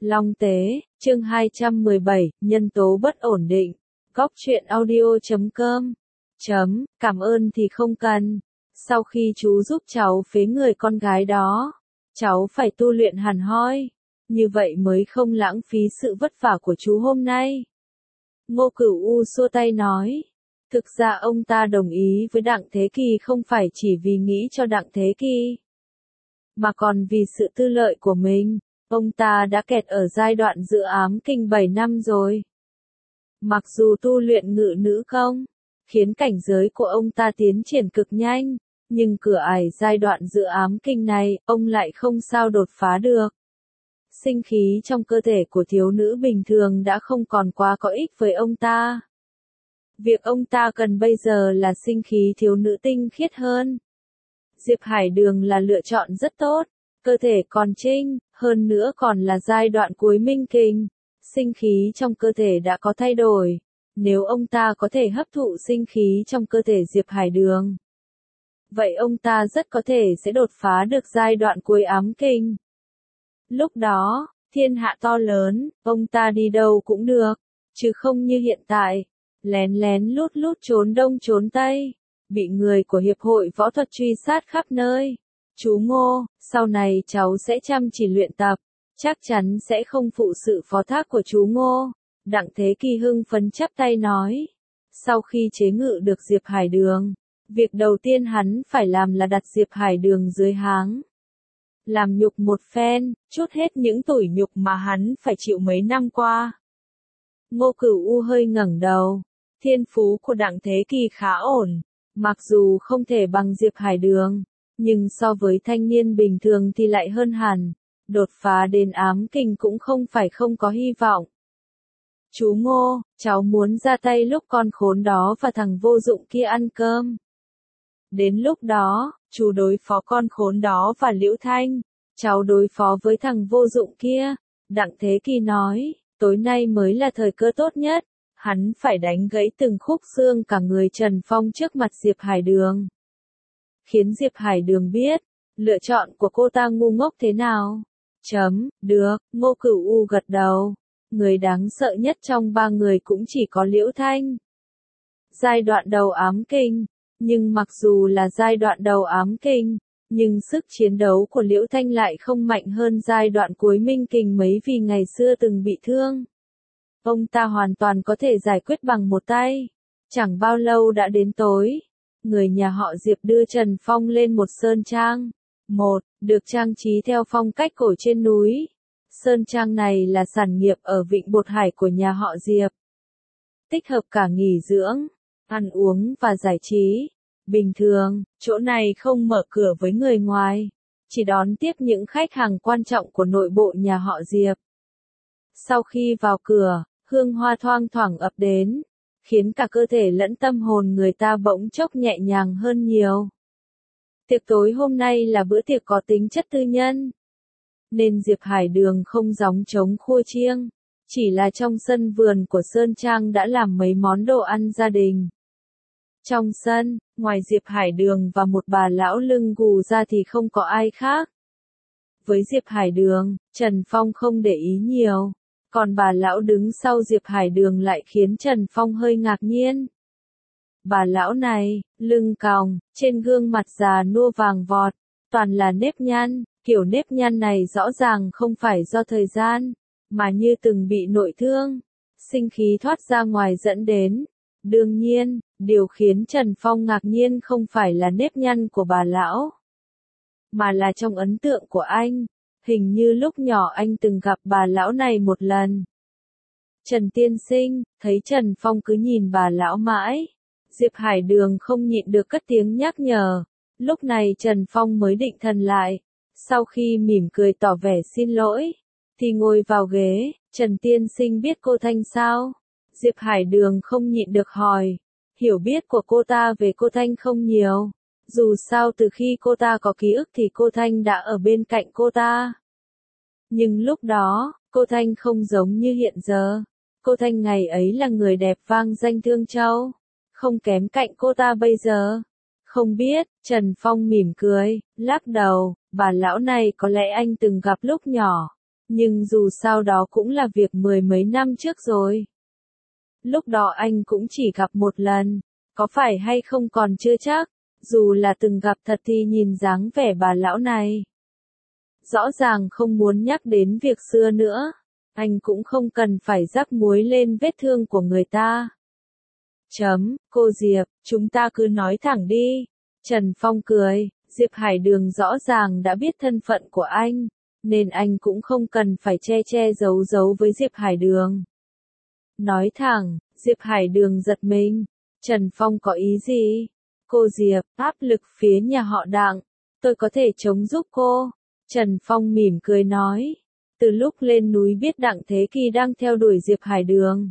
Long Tế, chương 217, nhân tố bất ổn định. Góc truyện audio.com. Cảm ơn thì không cần. Sau khi chú giúp cháu phế người con gái đó, cháu phải tu luyện hẳn hoi. Như vậy mới không lãng phí sự vất vả của chú hôm nay. Ngô Cửu U xua tay nói. Thực ra ông ta đồng ý với Đặng Thế Kỳ không phải chỉ vì nghĩ cho Đặng Thế Kỳ, mà còn vì sự tư lợi của mình. Ông ta đã kẹt ở giai đoạn dự ám kinh 7 năm rồi. Mặc dù tu luyện ngự nữ công, khiến cảnh giới của ông ta tiến triển cực nhanh, nhưng cửa ải giai đoạn dự ám kinh này, ông lại không sao đột phá được. Sinh khí trong cơ thể của thiếu nữ bình thường đã không còn quá có ích với ông ta. Việc ông ta cần bây giờ là sinh khí thiếu nữ tinh khiết hơn. Diệp Hải Đường là lựa chọn rất tốt, cơ thể còn trinh, hơn nữa còn là giai đoạn cuối minh kinh, sinh khí trong cơ thể đã có thay đổi. Nếu ông ta có thể hấp thụ sinh khí trong cơ thể Diệp Hải Đường, vậy ông ta rất có thể sẽ đột phá được giai đoạn cuối ám kinh. Lúc đó, thiên hạ to lớn, ông ta đi đâu cũng được, chứ không như hiện tại, lén lén lút lút trốn đông trốn tây, bị người của Hiệp hội Võ thuật truy sát khắp nơi. Chú Ngô, sau này cháu sẽ chăm chỉ luyện tập, chắc chắn sẽ không phụ sự phó thác của chú Ngô. Đặng Thế Kỳ hưng phấn chắp tay nói. Sau khi chế ngự được Diệp Hải Đường, việc đầu tiên hắn phải làm là đặt Diệp Hải Đường dưới háng. Làm nhục một phen, trút hết những tủi nhục mà hắn phải chịu mấy năm qua. Ngô Cửu U hơi ngẩng đầu. Thiên phú của Đặng Thế Kỳ khá ổn, mặc dù không thể bằng Diệp Hải Đường, nhưng so với thanh niên bình thường thì lại hơn hẳn. Đột phá đến ám kinh cũng không phải không có hy vọng. Chú Ngô, cháu muốn ra tay lúc con khốn đó và thằng vô dụng kia ăn cơm. Đến lúc đó, chú đối phó con khốn đó và Liễu Thanh, cháu đối phó với thằng vô dụng kia. Đặng Thế Kỳ nói, tối nay mới là thời cơ tốt nhất. Hắn phải đánh gãy từng khúc xương cả người Trần Phong trước mặt Diệp Hải Đường. Khiến Diệp Hải Đường biết, lựa chọn của cô ta ngu ngốc thế nào. Được, Ngô Cửu U gật đầu. Người đáng sợ nhất trong ba người cũng chỉ có Liễu Thanh. Giai đoạn đầu ám kinh, nhưng mặc dù là giai đoạn đầu ám kinh, nhưng sức chiến đấu của Liễu Thanh lại không mạnh hơn giai đoạn cuối minh kinh mấy vì ngày xưa từng bị thương. Ông ta hoàn toàn có thể giải quyết bằng một tay. Chẳng bao lâu đã đến tối. Người nhà họ Diệp đưa Trần Phong lên một sơn trang. Được trang trí theo phong cách cổ trên núi. Sơn trang này là sản nghiệp ở Vịnh Bột Hải của nhà họ Diệp. Tích hợp cả nghỉ dưỡng, ăn uống và giải trí. Bình thường, chỗ này không mở cửa với người ngoài. Chỉ đón tiếp những khách hàng quan trọng của nội bộ nhà họ Diệp. Sau khi vào cửa, hương hoa thoang thoảng ập đến, khiến cả cơ thể lẫn tâm hồn người ta bỗng chốc nhẹ nhàng hơn nhiều. Tiệc tối hôm nay là bữa tiệc có tính chất tư nhân, nên Diệp Hải Đường không gióng trống khua chiêng, chỉ là trong sân vườn của Sơn Trang đã làm mấy món đồ ăn gia đình. Trong sân, ngoài Diệp Hải Đường và một bà lão lưng gù ra thì không có ai khác. Với Diệp Hải Đường, Trần Phong không để ý nhiều. Còn bà lão đứng sau Diệp Hải Đường lại khiến Trần Phong hơi ngạc nhiên. Bà lão này, lưng còng, trên gương mặt già nua vàng vọt, toàn là nếp nhăn, kiểu nếp nhăn này rõ ràng không phải do thời gian, mà như từng bị nội thương, sinh khí thoát ra ngoài dẫn đến. Đương nhiên, điều khiến Trần Phong ngạc nhiên không phải là nếp nhăn của bà lão, mà là trong ấn tượng của anh. Hình như lúc nhỏ anh từng gặp bà lão này một lần. Trần tiên sinh, thấy Trần Phong cứ nhìn bà lão mãi. Diệp Hải Đường không nhịn được cất tiếng nhắc nhở. Lúc này Trần Phong mới định thần lại. Sau khi mỉm cười tỏ vẻ xin lỗi, thì ngồi vào ghế. Trần tiên sinh biết cô Thanh sao? Diệp Hải Đường không nhịn được hỏi. Hiểu biết của cô ta về cô Thanh không nhiều. Dù sao từ khi cô ta có ký ức thì cô Thanh đã ở bên cạnh cô ta. Nhưng lúc đó, cô Thanh không giống như hiện giờ. Cô Thanh ngày ấy là người đẹp vang danh Thương Châu. Không kém cạnh cô ta bây giờ. Không biết, Trần Phong mỉm cười, lắc đầu, bà lão này có lẽ anh từng gặp lúc nhỏ. Nhưng dù sao đó cũng là việc mười mấy năm trước rồi. Lúc đó anh cũng chỉ gặp một lần, có phải hay không còn chưa chắc, dù là từng gặp thật thì nhìn dáng vẻ bà lão này. Rõ ràng không muốn nhắc đến việc xưa nữa, anh cũng không cần phải rắc muối lên vết thương của người ta. Cô Diệp, chúng ta cứ nói thẳng đi. Trần Phong cười, Diệp Hải Đường rõ ràng đã biết thân phận của anh, nên anh cũng không cần phải che giấu giấu với Diệp Hải Đường. Nói thẳng, Diệp Hải Đường giật mình. Trần Phong có ý gì? Cô Diệp, áp lực phía nhà họ Đặng, tôi có thể chống giúp cô. Trần Phong mỉm cười nói. Từ lúc lên núi biết Đặng Thế Kỳ đang theo đuổi Diệp Hải Đường,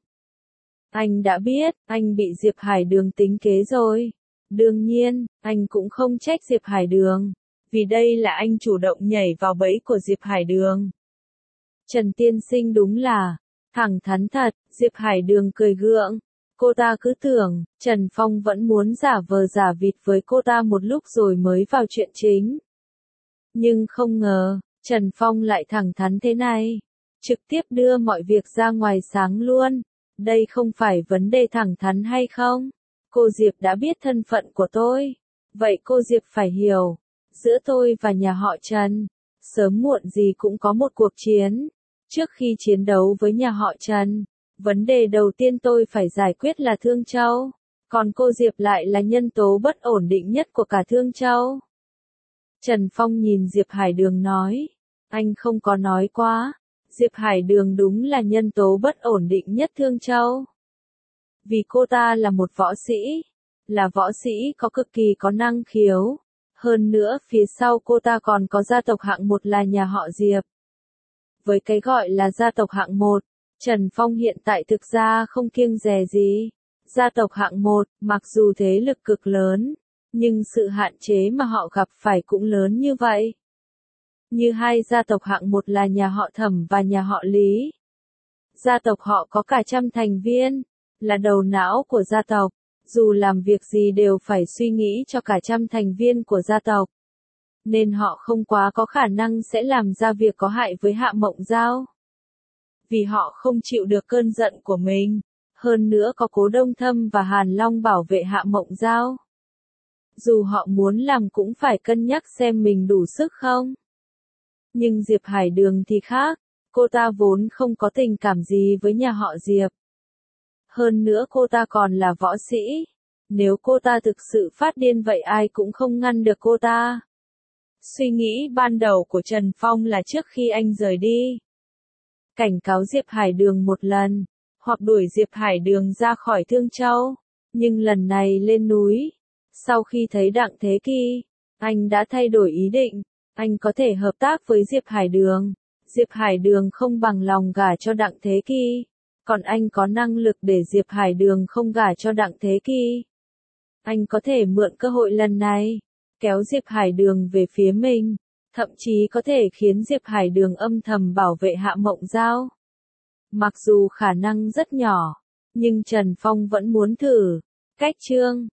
anh đã biết, anh bị Diệp Hải Đường tính kế rồi. Đương nhiên, anh cũng không trách Diệp Hải Đường, vì đây là anh chủ động nhảy vào bẫy của Diệp Hải Đường. Trần Tiên Sinh đúng là thẳng thắn thật, Diệp Hải Đường cười gượng. Cô ta cứ tưởng, Trần Phong vẫn muốn giả vờ giả vịt với cô ta một lúc rồi mới vào chuyện chính. Nhưng không ngờ, Trần Phong lại thẳng thắn thế này. Trực tiếp đưa mọi việc ra ngoài sáng luôn. Đây không phải vấn đề thẳng thắn hay không? Cô Diệp đã biết thân phận của tôi. Vậy cô Diệp phải hiểu, giữa tôi và nhà họ Trần, sớm muộn gì cũng có một cuộc chiến. Trước khi chiến đấu với nhà họ Trần, vấn đề đầu tiên tôi phải giải quyết là Thương Châu. Còn cô Diệp lại là nhân tố bất ổn định nhất của cả Thương Châu. Trần Phong nhìn Diệp Hải Đường nói. Anh không có nói quá. Diệp Hải Đường đúng là nhân tố bất ổn định nhất Thương Châu. Vì cô ta là một võ sĩ. Là võ sĩ có cực kỳ có năng khiếu. Hơn nữa phía sau cô ta còn có gia tộc hạng một là nhà họ Diệp. Với cái gọi là gia tộc hạng một, Trần Phong hiện tại thực ra không kiêng dè gì. Gia tộc hạng một, mặc dù thế lực cực lớn, nhưng sự hạn chế mà họ gặp phải cũng lớn như vậy. Như hai gia tộc hạng một là nhà họ Thẩm và nhà họ Lý. Gia tộc họ có cả trăm thành viên, là đầu não của gia tộc, dù làm việc gì đều phải suy nghĩ cho cả trăm thành viên của gia tộc. Nên họ không quá có khả năng sẽ làm ra việc có hại với Hạ Mộng Giao. Vì họ không chịu được cơn giận của mình, hơn nữa có Cố Đông Thâm và Hàn Long bảo vệ Hạ Mộng Giao. Dù họ muốn làm cũng phải cân nhắc xem mình đủ sức không. Nhưng Diệp Hải Đường thì khác, cô ta vốn không có tình cảm gì với nhà họ Diệp. Hơn nữa cô ta còn là võ sĩ. Nếu cô ta thực sự phát điên vậy ai cũng không ngăn được cô ta. Suy nghĩ ban đầu của Trần Phong là trước khi anh rời đi, cảnh cáo Diệp Hải Đường một lần, hoặc đuổi Diệp Hải Đường ra khỏi Thương Châu. Nhưng lần này lên núi, sau khi thấy Đặng Thế Kỳ, anh đã thay đổi ý định. Anh có thể hợp tác với Diệp Hải Đường. Diệp Hải Đường không bằng lòng gả cho Đặng Thế Kỳ. Còn anh có năng lực để Diệp Hải Đường không gả cho Đặng Thế Kỳ. Anh có thể mượn cơ hội lần này, kéo Diệp Hải Đường về phía mình. Thậm chí có thể khiến Diệp Hải Đường âm thầm bảo vệ Hạ Mộng Giao. Mặc dù khả năng rất nhỏ, nhưng Trần Phong vẫn muốn thử. Cách chương